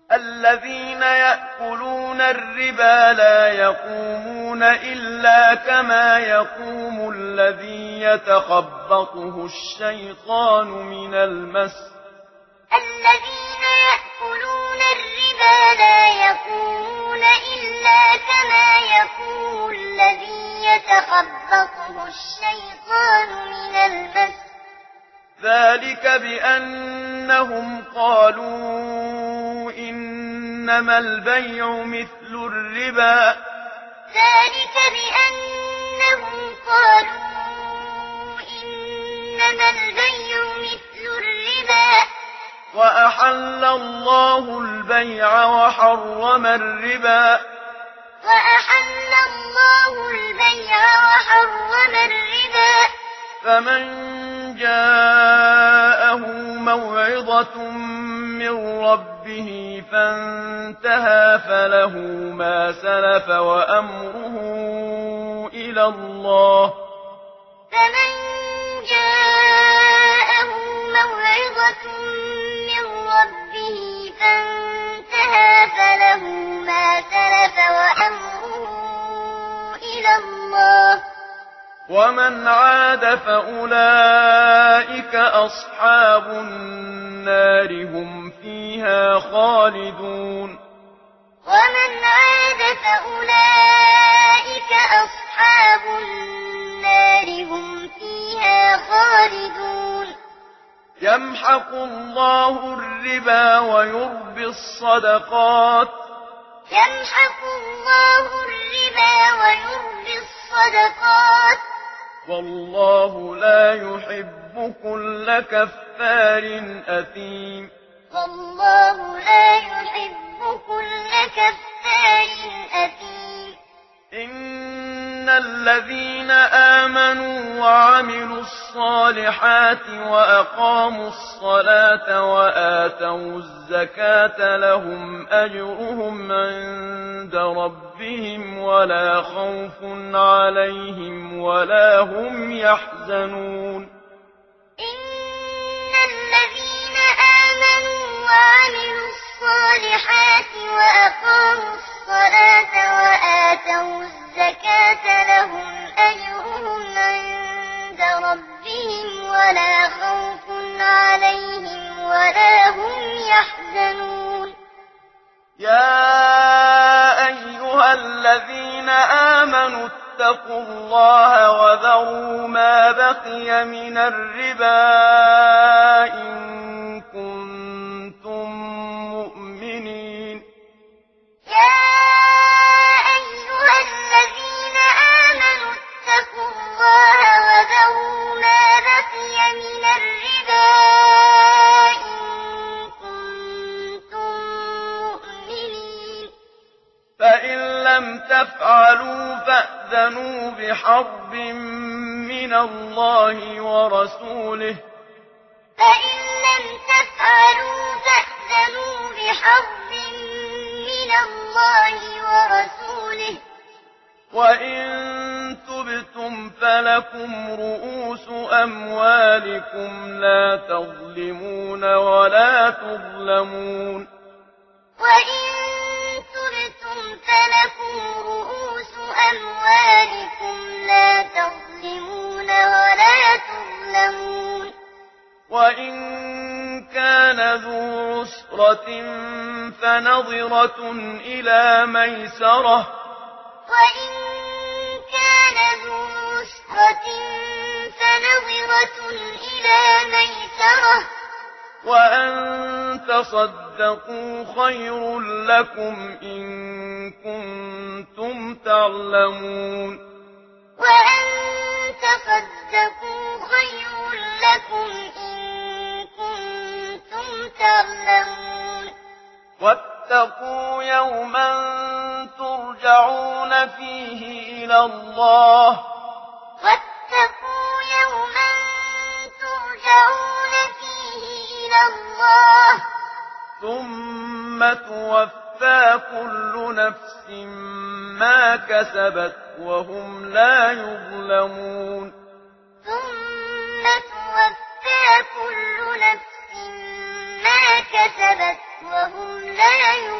الذين يأكلون الربا لا يقومون إلا كما يقوم الذي يتخبطه الشيطان من المس. الذين يأكلون الربا لا يقومون إلا كما يقوم الذي يتخبطه الشيطان من المس. ذلك بأنهم قالوا إنما البيع مثل الربا. ذلك بأنهم قالوا إنما البيع مثل الربا. وأحل الله البيع وحرم الربا. وأحل الله البيع وحرم الربا. فمن جاءه موعظة من ربه فانتهى فله ما سلف وأمره إلى الله. فمن جاءه موعظة من ربه فانتهى فله ما سلف وأمره إلى الله. ومن عاد فأولئك أصحاب النار هم فيها خالدون. ومن عاد فأولئك أصحاب النار هم فيها خالدون. يمحق الله الربا ويربي الصدقات. يمحق الله الربا ويربي الصدقات. والله لا يحب كل كفار أثيم. والله لا يحب كل كفار أثيم. إن الذين آمنوا وعملوا الصالحات وأقاموا الصلاة وآتوا الزكاة لهم أجرهم عند ربهم ولا خوف عليهم ولا هم يحزنون. إن الذين آمنوا وعملوا الصالحات وأقاموا الصلاة وآتوا الزكاة لهم أجرهم عند ربهم ولا خوف عليهم ولا هم يحزنون. يا أيها الذين آمنوا اتقوا الله وذروا ما بقي من الربا إن كنتم مؤمنين. يا أيها الذين آمنوا اتقوا الله وذروا ما بقي من الربا إن كنتم مؤمنين. فإن لم تفعلوا فأذنوا بحرب من الله ورسوله. فإن لم تفعلوا فأذنوا بحرب من الله ورسوله. وإن تبتم فلكم رؤوس أموالكم لا تظلمون ولا تظلمون. وإن تبتم فلكم رؤوس أموالكم لا تظلمون ولا تظلمون. وإن كان ذو عسرة فنظرة إلى ميسرة. وإن كان ذو عسرة فنظرة إلى ميسرة. وأن تصدقوا خير لكم إن كنتم تعلمون. وأن تصدقوا خير لكم إن كنتم تعلمون. واتقوا يوما ترجعون فيه إلى الله. واتقوا يوما ترجعون فيه إلى الله. ثم توفى كل نفس ما كسبت وهم لا يظلمون. ثم توفى كل نفس ما كسبت وهم لا يؤمنون